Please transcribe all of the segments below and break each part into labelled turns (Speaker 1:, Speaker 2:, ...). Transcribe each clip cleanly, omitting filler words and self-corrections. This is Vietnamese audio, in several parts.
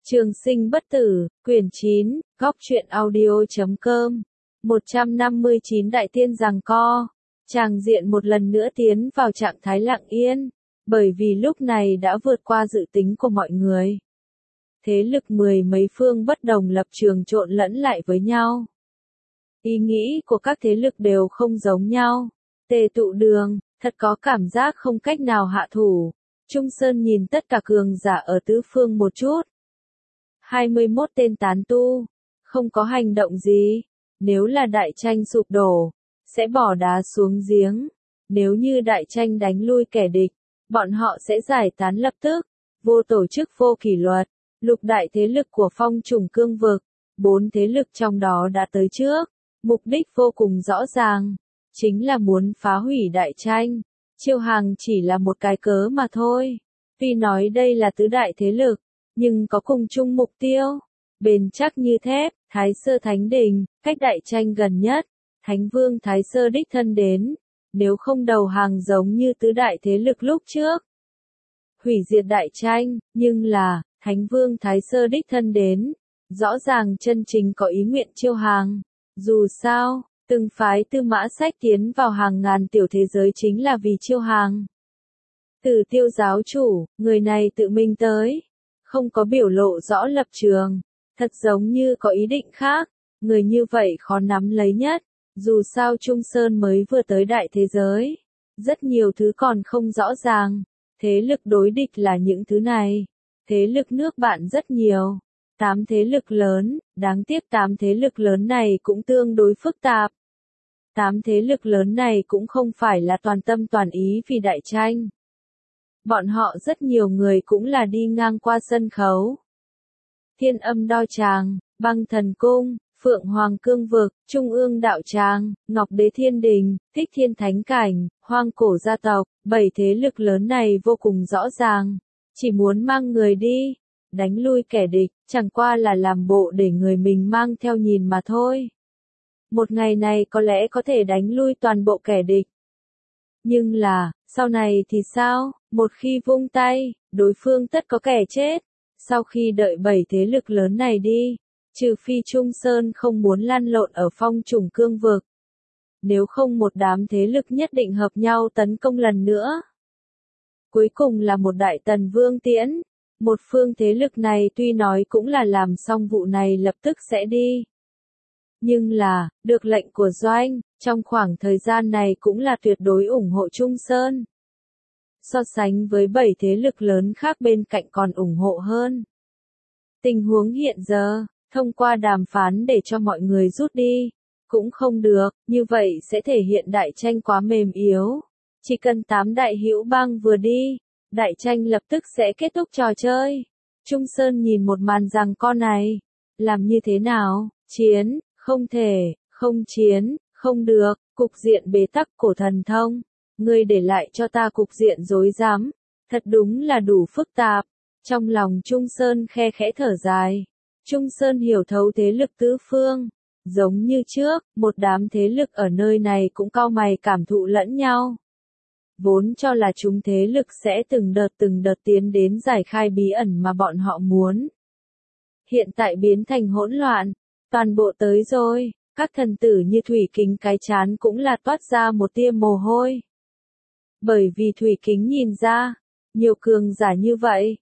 Speaker 1: Trường sinh bất tử, quyển 9, góc truyện audio.com 159 Đại Tiên giằng co. Tràng diện một lần nữa tiến vào trạng thái lặng yên, bởi vì lúc này đã vượt qua dự tính của mọi người. Thế lực mười mấy phương bất đồng lập trường trộn lẫn lại với nhau. Ý nghĩ của các thế lực đều không giống nhau. Tề Tụ Đường, thật có cảm giác không cách nào hạ thủ. Trung Sơn nhìn tất cả cường giả ở tứ phương một chút. 21 tên tán tu, không có hành động gì. Nếu là đại tranh sụp đổ, sẽ bỏ đá xuống giếng. Nếu như đại tranh đánh lui kẻ địch, bọn họ sẽ giải tán lập tức. Vô tổ chức vô kỷ luật, lục đại thế lực của phong trùng cương vực, 4 thế lực trong đó đã tới trước. Mục đích vô cùng rõ ràng, chính là muốn phá hủy đại tranh. Chiêu Hàng chỉ là một cái cớ mà thôi. Tuy nói đây là tứ đại thế lực, nhưng có cùng chung mục tiêu. Bền chắc như thép, Thái Sơ Thánh Đình, cách đại tranh gần nhất. Thánh Vương Thái Sơ đích thân đến. Nếu không đầu hàng giống như tứ đại thế lực lúc trước. Hủy diệt đại tranh, nhưng là, Thánh Vương Thái Sơ đích thân đến. Rõ ràng chân chính có ý nguyện Chiêu Hàng. Dù sao, từng phái Tư Mã Sách tiến vào hàng ngàn tiểu thế giới chính là vì Chiêu Hàng. Tử Tiêu giáo chủ, người này tự mình tới. Không có biểu lộ rõ lập trường. Thật giống như có ý định khác. Người như vậy khó nắm lấy nhất. Dù sao Trung Sơn mới vừa tới đại thế giới. Rất nhiều thứ còn không rõ ràng. Thế lực đối địch là những thứ này. Thế lực nước bạn rất nhiều. 8 thế lực lớn, đáng tiếc 8 thế lực lớn này cũng tương đối phức tạp. 8 thế lực lớn này cũng không phải là toàn tâm toàn ý vì đại tranh. Bọn họ rất nhiều người cũng là đi ngang qua sân khấu. Thiên Âm Đao Tràng, Băng Thần Cung, Phượng Hoàng Cương Vực, Trung ương Đạo Tràng, Ngọc Đế Thiên Đình, Thích Thiên Thánh Cảnh, Hoang Cổ Gia Tộc, 7 thế lực lớn này vô cùng rõ ràng. Chỉ muốn mang người đi, đánh lui kẻ địch, chẳng qua là làm bộ để người mình mang theo nhìn mà thôi. Một ngày này có lẽ có thể đánh lui toàn bộ kẻ địch. Nhưng là, sau này thì sao? Một khi vung tay, đối phương tất có kẻ chết. Sau khi đợi 7 thế lực lớn này đi, trừ phi Trung Sơn không muốn lăn lộn ở phong trùng cương vực. Nếu không một đám thế lực nhất định hợp nhau tấn công lần nữa. Cuối cùng là một đại tần vương tiễn. Một phương thế lực này tuy nói cũng là làm xong vụ này lập tức sẽ đi. Nhưng là, được lệnh của Doanh, trong khoảng thời gian này cũng là tuyệt đối ủng hộ Trung Sơn. So sánh với 7 thế lực lớn khác bên cạnh còn ủng hộ hơn. Tình huống hiện giờ, thông qua đàm phán để cho mọi người rút đi, cũng không được, như vậy sẽ thể hiện đại tranh quá mềm yếu. Chỉ cần 8 đại hữu bang vừa đi, đại tranh lập tức sẽ kết thúc trò chơi. Trung Sơn nhìn một màn giằng co này. Làm như thế nào? Chiến, không thể, không chiến, không được, cục diện bế tắc cổ thần thông. Ngươi để lại cho ta cục diện rối rắm. Thật đúng là đủ phức tạp. Trong lòng Trung Sơn khe khẽ thở dài. Trung Sơn hiểu thấu thế lực tứ phương. Giống như trước, một đám thế lực ở nơi này cũng cau mày cảm thụ lẫn nhau. Vốn cho là chúng thế lực sẽ từng đợt tiến đến giải khai bí ẩn mà bọn họ muốn. Hiện tại biến thành hỗn loạn, toàn bộ tới rồi, các thần tử như Thủy Kính cái chán cũng là toát ra một tia mồ hôi. Bởi vì Thủy Kính nhìn ra, nhiều cường giả như vậy,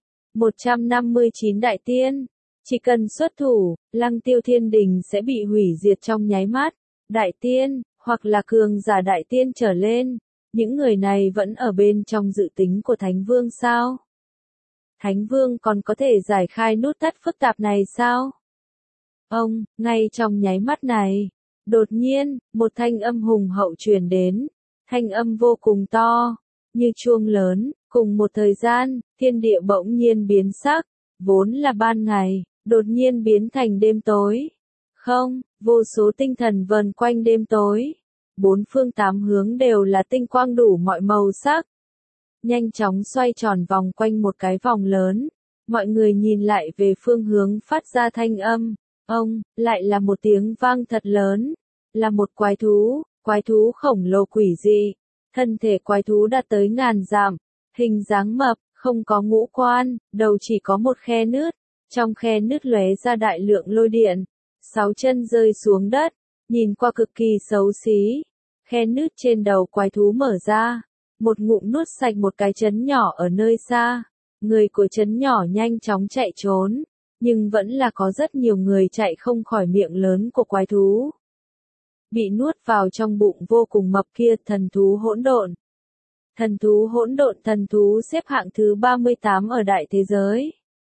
Speaker 1: 159 đại tiên, chỉ cần xuất thủ, Lăng Tiêu Thiên Đình sẽ bị hủy diệt trong nháy mắt. Đại tiên, hoặc là cường giả đại tiên trở lên. Những người này vẫn ở bên trong dự tính của Thánh Vương sao? Thánh Vương còn có thể giải khai nút thắt phức tạp này sao? Ngay trong nháy mắt này, đột nhiên, một thanh âm hùng hậu truyền đến. Thanh âm vô cùng to, như chuông lớn, cùng một thời gian, thiên địa bỗng nhiên biến sắc, vốn là ban ngày, đột nhiên biến thành đêm tối. Không, vô số tinh thần vần quanh đêm tối. 4 phương 8 hướng đều là tinh quang đủ mọi màu sắc. Nhanh chóng xoay tròn vòng quanh một cái vòng lớn. Mọi người nhìn lại về phương hướng phát ra thanh âm. Lại là một tiếng vang thật lớn. Là một quái thú khổng lồ quỷ dị. Thân thể quái thú đã tới ngàn dặm. Hình dáng mập, không có ngũ quan, đầu chỉ có một khe nứt. Trong khe nứt lóe ra đại lượng lôi điện, 6 chân rơi xuống đất, nhìn qua cực kỳ xấu xí. Khe nứt trên đầu quái thú mở ra, một ngụm nuốt sạch một cái trấn nhỏ ở nơi xa. Người của trấn nhỏ nhanh chóng chạy trốn, nhưng vẫn là có rất nhiều người chạy không khỏi miệng lớn của quái thú. Bị nuốt vào trong bụng vô cùng mập kia, thần thú hỗn độn. Thần thú hỗn độn, thần thú xếp hạng thứ 38 ở đại thế giới.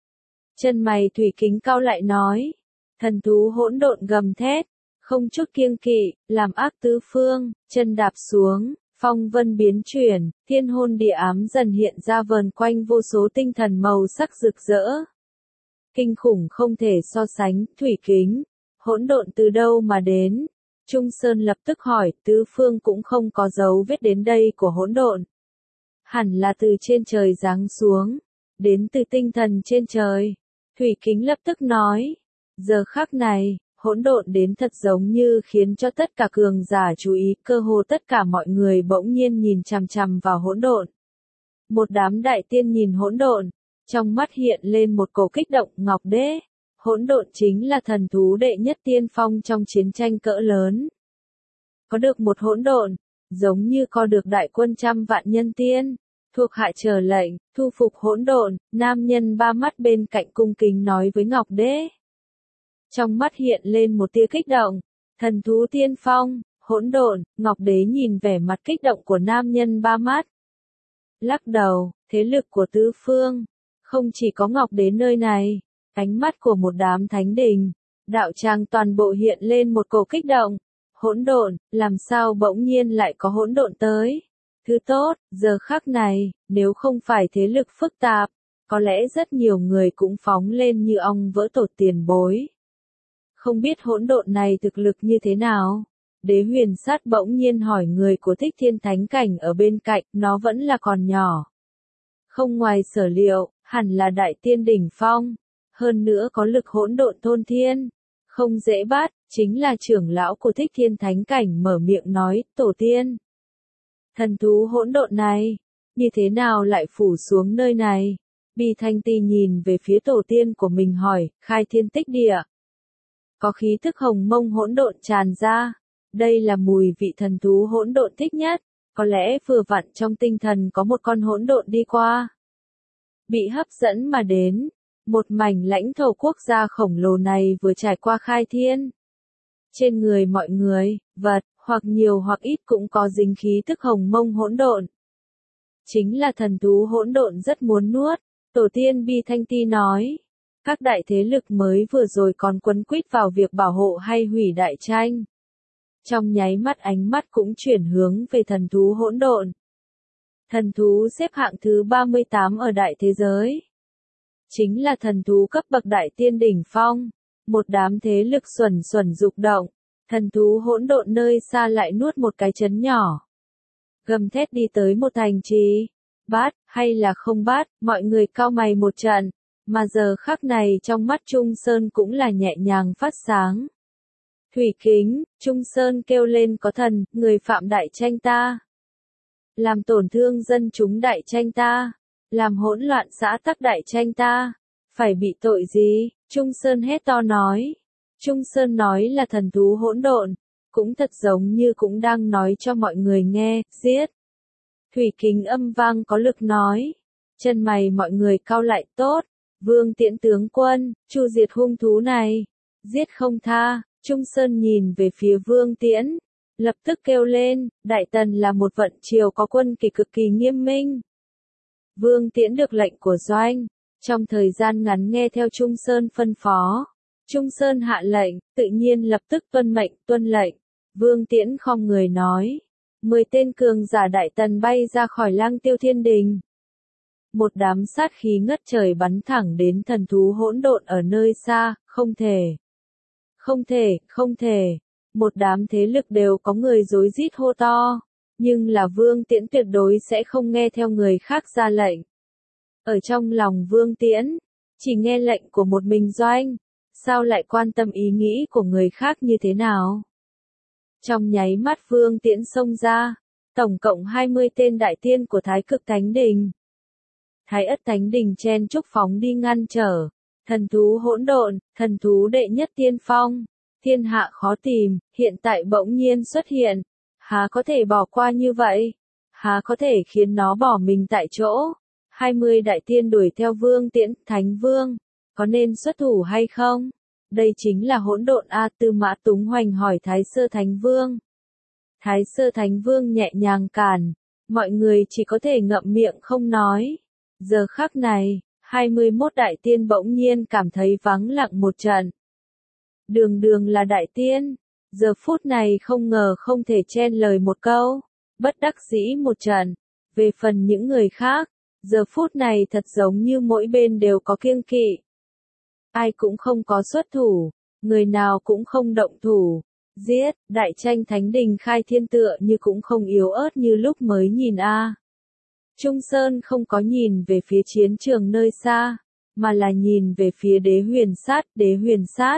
Speaker 1: Chân mày Thủy Kính cau lại nói, thần thú hỗn độn gầm thét, không chút kiêng kỵ, làm ác tứ phương, chân đạp xuống, phong vân biến chuyển, thiên hôn địa ám dần hiện ra vờn quanh vô số tinh thần màu sắc rực rỡ. Kinh khủng không thể so sánh, Thủy Kính, hỗn độn từ đâu mà đến? Trung Sơn lập tức hỏi, tứ phương cũng không có dấu vết đến đây của hỗn độn. Hẳn là từ trên trời giáng xuống, đến từ tinh thần trên trời. Thủy Kính lập tức nói, giờ khắc này, hỗn độn đến thật giống như khiến cho tất cả cường giả chú ý, cơ hồ tất cả mọi người bỗng nhiên nhìn chằm chằm vào hỗn độn. Một đám đại tiên nhìn hỗn độn, trong mắt hiện lên một cổ kích động. Ngọc Đế, hỗn độn chính là thần thú đệ nhất tiên phong trong chiến tranh cỡ lớn. Có được một hỗn độn, giống như có được đại quân trăm vạn nhân tiên. Thuộc hạ chờ lệnh, thu phục hỗn độn. Nam nhân ba mắt bên cạnh cung kính nói với Ngọc Đế. Trong mắt hiện lên một tia kích động. Thần thú tiên phong, hỗn độn. Ngọc Đế nhìn vẻ mặt kích động của nam nhân ba mắt. Lắc đầu, thế lực của tứ phương. Không chỉ có Ngọc Đế nơi này, ánh mắt của một đám thánh đình, đạo tràng toàn bộ hiện lên một cổ kích động. Hỗn độn, làm sao bỗng nhiên lại có hỗn độn tới? Thứ tốt, giờ khắc này, nếu không phải thế lực phức tạp, có lẽ rất nhiều người cũng phóng lên như ong vỡ tổ tiền bối. Không biết hỗn độn này thực lực như thế nào? Đế Huyền Sát bỗng nhiên hỏi người của Thích Thiên Thánh Cảnh ở bên cạnh, nó vẫn là còn nhỏ. Không ngoài sở liệu, hẳn là đại tiên đỉnh phong, hơn nữa có lực hỗn độn thôn thiên, không dễ bắt, chính là trưởng lão của Thích Thiên Thánh Cảnh mở miệng nói, tổ tiên. Thần thú hỗn độn này, như thế nào lại phủ xuống nơi này? Bì Thanh Ti nhìn về phía tổ tiên của mình hỏi, khai thiên tích địa. Có khí thức hồng mông hỗn độn tràn ra, đây là mùi vị thần thú hỗn độn thích nhất, có lẽ vừa vặn trong tinh thần có một con hỗn độn đi qua. Bị hấp dẫn mà đến, một mảnh lãnh thổ quốc gia khổng lồ này vừa trải qua khai thiên. Trên người mọi người, vật, hoặc nhiều hoặc ít cũng có dính khí thức hồng mông hỗn độn. Chính là thần thú hỗn độn rất muốn nuốt, tổ tiên Bi Thanh Ti nói. Các đại thế lực mới vừa rồi còn quấn quýt vào việc bảo hộ hay hủy đại tranh. Trong nháy mắt ánh mắt cũng chuyển hướng về thần thú hỗn độn. Thần thú xếp hạng thứ 38 ở đại thế giới. Chính là thần thú cấp bậc đại tiên đỉnh phong. Một đám thế lực xuẩn xuẩn dục động. Thần thú hỗn độn nơi xa lại nuốt một cái trấn nhỏ. Gầm thét đi tới một thành trì. Bắt, hay là không bắt, mọi người cau mày một trận. Mà giờ khắc này trong mắt Trung Sơn cũng là nhẹ nhàng phát sáng. Thủy Kính, Trung Sơn kêu lên có thần, người phạm đại tranh ta. Làm tổn thương dân chúng đại tranh ta. Làm hỗn loạn xã tắc đại tranh ta. Phải bị tội gì? Trung Sơn hét to nói. Trung Sơn nói là thần thú hỗn độn. Cũng thật giống như cũng đang nói cho mọi người nghe, giết. Thủy Kính âm vang có lực nói. Chân mày mọi người cau lại tốt. Vương Tiễn tướng quân, chu diệt hung thú này. Giết không tha. Trung Sơn nhìn về phía Vương Tiễn. Lập tức kêu lên, Đại Tần là một vận triều có quân kỷ cực kỳ nghiêm minh. Vương Tiễn được lệnh của Doanh. Trong thời gian ngắn nghe theo Trung Sơn phân phó. Trung Sơn hạ lệnh, tự nhiên lập tức tuân mệnh, tuân lệnh. Vương Tiễn khom người nói. 10 tên cường giả Đại Tần bay ra khỏi Lăng Tiêu Thiên Đình. Một đám sát khí ngất trời bắn thẳng đến thần thú hỗn độn ở nơi xa, không thể. Không thể, không thể. Một đám thế lực đều có người rối rít hô to. Nhưng là Vương Tiễn tuyệt đối sẽ không nghe theo người khác ra lệnh. Ở trong lòng Vương Tiễn, chỉ nghe lệnh của một mình Doanh. Sao lại quan tâm ý nghĩ của người khác như thế nào? Trong nháy mắt Vương Tiễn xông ra. Tổng cộng 20 tên đại tiên của Thái Cực Thánh Đình. Thái Ất Thánh Đình chen chúc phóng đi ngăn trở. Thần thú hỗn độn, thần thú đệ nhất tiên phong, thiên hạ khó tìm, hiện tại bỗng nhiên xuất hiện, há có thể bỏ qua như vậy? Há có thể khiến nó bỏ mình tại chỗ? 20 đại tiên đuổi theo Vương Tiễn, Thánh Vương, có nên xuất thủ hay không? Đây chính là hỗn độn a. Tư Mã Túng Hoành hỏi Thái Sơ Thánh Vương. Thái Sơ Thánh Vương nhẹ nhàng cản, mọi người chỉ có thể ngậm miệng không nói. Giờ khắc này, 21 đại tiên bỗng nhiên cảm thấy vắng lặng một trận. Đường đường là đại tiên, giờ phút này không ngờ không thể chen lời một câu, bất đắc dĩ một trận. Về phần những người khác, giờ phút này thật giống như mỗi bên đều có kiêng kỵ. Ai cũng không có xuất thủ, người nào cũng không động thủ. Giết, đại tranh thánh đình khai thiên tựa như cũng không yếu ớt như lúc mới nhìn a. Trung Sơn không có nhìn về phía chiến trường nơi xa, mà là nhìn về phía Đế Huyền Sát, Đế Huyền Sát.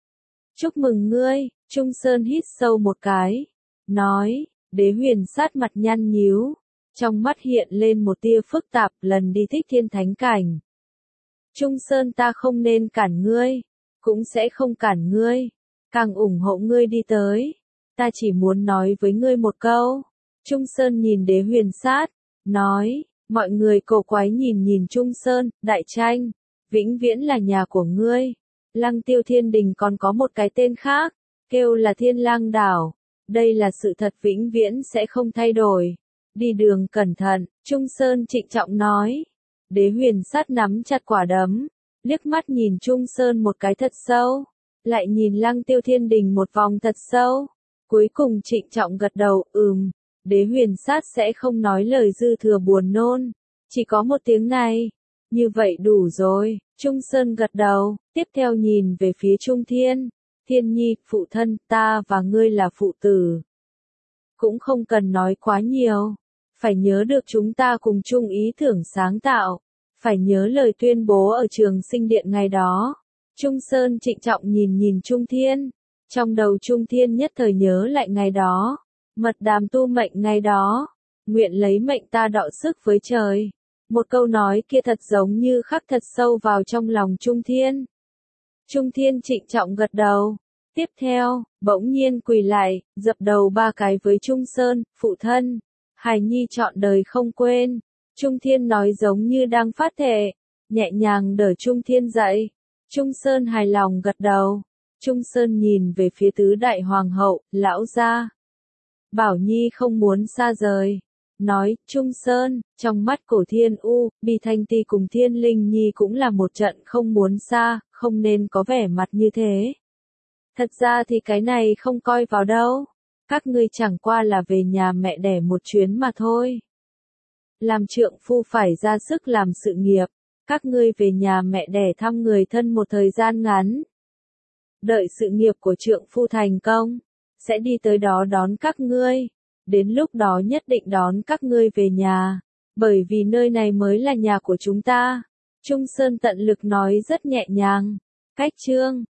Speaker 1: Chúc mừng ngươi, Trung Sơn hít sâu một cái, nói, Đế Huyền Sát mặt nhăn nhíu, trong mắt hiện lên một tia phức tạp, lần đi thích thiên thánh cảnh. Trung Sơn ta không nên cản ngươi, cũng sẽ không cản ngươi, càng ủng hộ ngươi đi tới. Ta chỉ muốn nói với ngươi một câu. Trung Sơn nhìn Đế Huyền Sát, nói, mọi người cổ quái nhìn nhìn Trung Sơn, đại tranh, vĩnh viễn là nhà của ngươi. Lăng Tiêu Thiên Đình còn có một cái tên khác, kêu là Thiên Lang Đảo. Đây là sự thật vĩnh viễn sẽ không thay đổi. Đi đường cẩn thận, Trung Sơn trịnh trọng nói. Đế Huyền Sát nắm chặt quả đấm, liếc mắt nhìn Trung Sơn một cái thật sâu, lại nhìn Lăng Tiêu Thiên Đình một vòng thật sâu, cuối cùng trịnh trọng gật đầu, Đế Huyền Sát sẽ không nói lời dư thừa buồn nôn, chỉ có một tiếng này, như vậy đủ rồi. Trung Sơn gật đầu, tiếp theo nhìn về phía Trung Thiên, Thiên Nhi, phụ thân, ta và ngươi là phụ tử. Cũng không cần nói quá nhiều, phải nhớ được chúng ta cùng chung ý tưởng sáng tạo, phải nhớ lời tuyên bố ở Trường Sinh Điện ngày đó. Trung Sơn trịnh trọng nhìn nhìn Trung Thiên, trong đầu Trung Thiên nhất thời nhớ lại ngày đó, mật đàm tu mệnh ngày đó, nguyện lấy mệnh ta đọ sức với trời. Một câu nói kia thật giống như khắc thật sâu vào trong lòng Trung Thiên. Trung Thiên trịnh trọng gật đầu. Tiếp theo, bỗng nhiên quỳ lại, dập đầu 3 cái với Trung Sơn, phụ thân. Hài nhi trọn đời không quên. Trung Thiên nói giống như đang phát thệ, nhẹ nhàng đỡ Trung Thiên dậy. Trung Sơn hài lòng gật đầu. Trung Sơn nhìn về phía tứ đại hoàng hậu, lão gia. Bảo Nhi không muốn xa rời. Nói, Trung Sơn, trong mắt cổ Thiên U, Bi Thanh Ti cùng Thiên Linh Nhi cũng là một trận không muốn xa, không nên có vẻ mặt như thế. Thật ra thì cái này không coi vào đâu. Các ngươi chẳng qua là về nhà mẹ đẻ một chuyến mà thôi. Làm trượng phu phải ra sức làm sự nghiệp. Các ngươi về nhà mẹ đẻ thăm người thân một thời gian ngắn. Đợi sự nghiệp của trượng phu thành công, sẽ đi tới đó đón các ngươi. Đến lúc đó nhất định đón các ngươi về nhà, bởi vì nơi này mới là nhà của chúng ta. Trung Sơn tận lực nói rất nhẹ nhàng. Cách chương